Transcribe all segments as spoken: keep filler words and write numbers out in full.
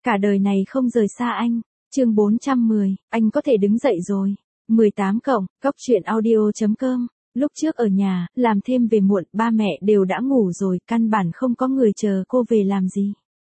Cả đời này không rời xa anh. Chương bốn trăm mười, anh có thể đứng dậy rồi. mười tám cộng, cóc truyện audio chấm com. Lúc trước ở nhà, làm thêm về muộn, ba mẹ đều đã ngủ rồi, căn bản không có người chờ cô về làm gì.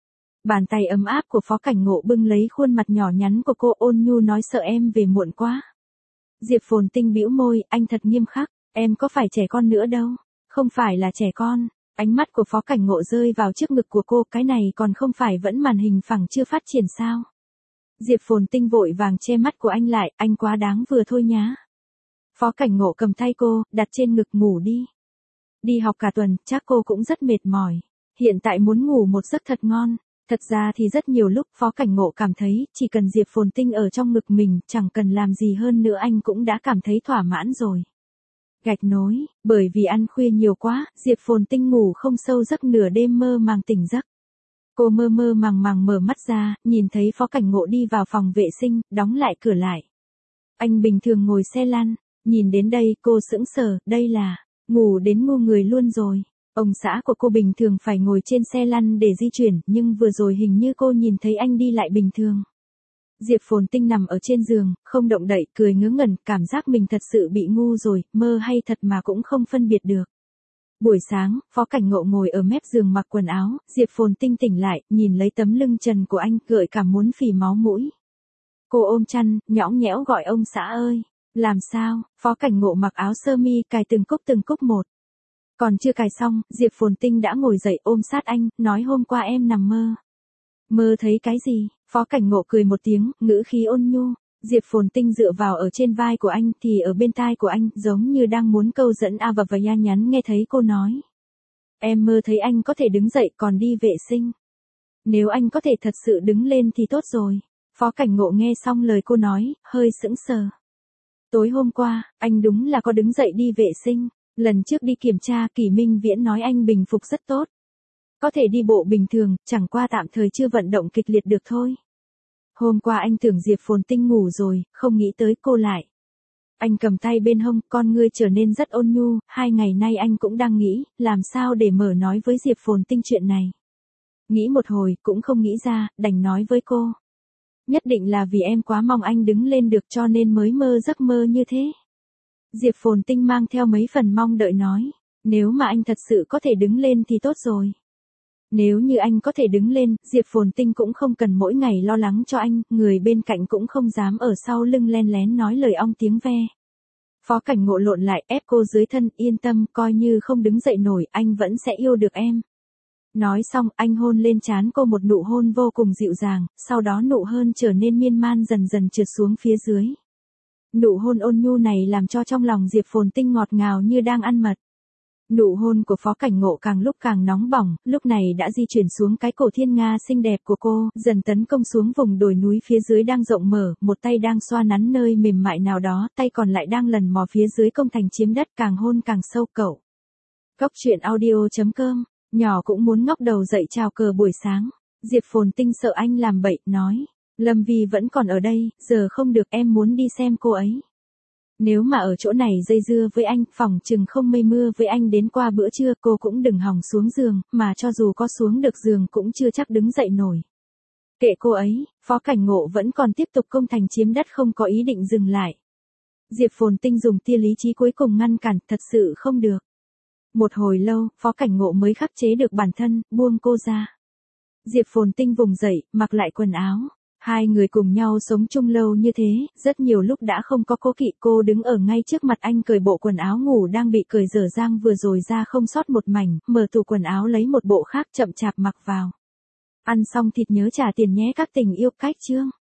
Bàn tay ấm áp của Phó Cảnh Ngộ bưng lấy khuôn mặt nhỏ nhắn của cô, ôn nhu nói sợ em về muộn quá. Diệp Phồn Tinh bĩu môi, anh thật nghiêm khắc, em có phải trẻ con nữa đâu. Không phải là trẻ con. Ánh mắt của Phó Cảnh Ngộ rơi vào trước ngực của cô, cái này còn không phải vẫn màn hình phẳng chưa phát triển sao. Diệp Phồn Tinh vội vàng che mắt của anh lại, anh quá đáng vừa thôi nhá. Phó Cảnh Ngộ cầm tay cô, đặt trên ngực, ngủ đi. Đi học cả tuần, chắc cô cũng rất mệt mỏi. Hiện tại muốn ngủ một giấc thật ngon. Thật ra thì rất nhiều lúc Phó Cảnh Ngộ cảm thấy, chỉ cần Diệp Phồn Tinh ở trong ngực mình, chẳng cần làm gì hơn nữa anh cũng đã cảm thấy thỏa mãn rồi. Gạch nối, bởi vì ăn khuya nhiều quá, Diệp Phồn Tinh ngủ không sâu, giấc nửa đêm mơ màng tỉnh giấc. Cô mơ mơ màng màng mở mắt ra, nhìn thấy Phó Cảnh Ngộ đi vào phòng vệ sinh, đóng lại cửa lại. Anh bình thường ngồi xe lăn, nhìn đến đây cô sững sờ, đây là, ngủ đến ngu người luôn rồi. Ông xã của cô bình thường phải ngồi trên xe lăn để di chuyển, nhưng vừa rồi hình như cô nhìn thấy anh đi lại bình thường. Diệp Phồn Tinh nằm ở trên giường, không động đậy, cười ngớ ngẩn, cảm giác mình thật sự bị ngu rồi, mơ hay thật mà cũng không phân biệt được. Buổi sáng, Phó Cảnh Ngộ ngồi ở mép giường mặc quần áo, Diệp Phồn Tinh tỉnh lại, nhìn lấy tấm lưng trần của anh, gợi cảm muốn phì máu mũi. Cô ôm chăn, nhõng nhẽo gọi ông xã ơi. Làm sao? Phó Cảnh Ngộ mặc áo sơ mi, cài từng cúc từng cúc một. Còn chưa cài xong, Diệp Phồn Tinh đã ngồi dậy ôm sát anh, nói hôm qua em nằm mơ. Mơ thấy cái gì? Phó Cảnh Ngộ cười một tiếng, ngữ khí ôn nhu. Diệp Phồn Tinh dựa vào ở trên vai của anh, thì ở bên tai của anh, giống như đang muốn câu dẫn A và Vaya nhắn nghe thấy cô nói. Em mơ thấy anh có thể đứng dậy còn đi vệ sinh. Nếu anh có thể thật sự đứng lên thì tốt rồi. Phó Cảnh Ngộ nghe xong lời cô nói, hơi sững sờ. Tối hôm qua, anh đúng là có đứng dậy đi vệ sinh. Lần trước đi kiểm tra, Kỷ Minh Viễn nói anh bình phục rất tốt. Có thể đi bộ bình thường, chẳng qua tạm thời chưa vận động kịch liệt được thôi. Hôm qua anh tưởng Diệp Phồn Tinh ngủ rồi, không nghĩ tới cô lại. Anh cầm tay bên hông, con ngươi trở nên rất ôn nhu, hai ngày nay anh cũng đang nghĩ, làm sao để mở nói với Diệp Phồn Tinh chuyện này. Nghĩ một hồi, cũng không nghĩ ra, đành nói với cô. Nhất định là vì em quá mong anh đứng lên được cho nên mới mơ giấc mơ như thế. Diệp Phồn Tinh mang theo mấy phần mong đợi nói, nếu mà anh thật sự có thể đứng lên thì tốt rồi. Nếu như anh có thể đứng lên, Diệp Phồn Tinh cũng không cần mỗi ngày lo lắng cho anh, người bên cạnh cũng không dám ở sau lưng len lén nói lời ong tiếng ve. Phó Cảnh Ngộ lộn lại, ép cô dưới thân, yên tâm, coi như không đứng dậy nổi, anh vẫn sẽ yêu được em. Nói xong, anh hôn lên trán cô một nụ hôn vô cùng dịu dàng, sau đó nụ hôn trở nên miên man dần dần trượt xuống phía dưới. Nụ hôn ôn nhu này làm cho trong lòng Diệp Phồn Tinh ngọt ngào như đang ăn mật. Nụ hôn của Phó Cảnh Ngộ càng lúc càng nóng bỏng, lúc này đã di chuyển xuống cái cổ thiên nga xinh đẹp của cô, dần tấn công xuống vùng đồi núi phía dưới đang rộng mở, một tay đang xoa nắn nơi mềm mại nào đó, tay còn lại đang lần mò phía dưới công thành chiếm đất, càng hôn càng sâu cậu. Cóc truyện audio chấm com, nhỏ cũng muốn ngóc đầu dậy chào cờ buổi sáng. Diệp Phồn Tinh sợ anh làm bậy, nói, Lâm Vi vẫn còn ở đây, giờ không được, em muốn đi xem cô ấy. Nếu mà ở chỗ này dây dưa với anh, phỏng chừng không mây mưa với anh đến qua bữa trưa, cô cũng đừng hòng xuống giường, mà cho dù có xuống được giường cũng chưa chắc đứng dậy nổi. Kệ cô ấy, Phó Cảnh Ngộ vẫn còn tiếp tục công thành chiếm đất, không có ý định dừng lại. Diệp Phồn Tinh dùng tia lý trí cuối cùng ngăn cản, thật sự không được. Một hồi lâu, Phó Cảnh Ngộ mới khắc chế được bản thân, buông cô ra. Diệp Phồn Tinh vùng dậy, mặc lại quần áo. Hai người cùng nhau sống chung lâu như thế, rất nhiều lúc đã không có cố kỵ, cô đứng ở ngay trước mặt anh cởi bộ quần áo ngủ đang bị cởi dở dang vừa rồi ra không sót một mảnh, mở tủ quần áo lấy một bộ khác chậm chạp mặc vào. Ăn xong thịt nhớ trả tiền nhé các tình yêu, cách chương.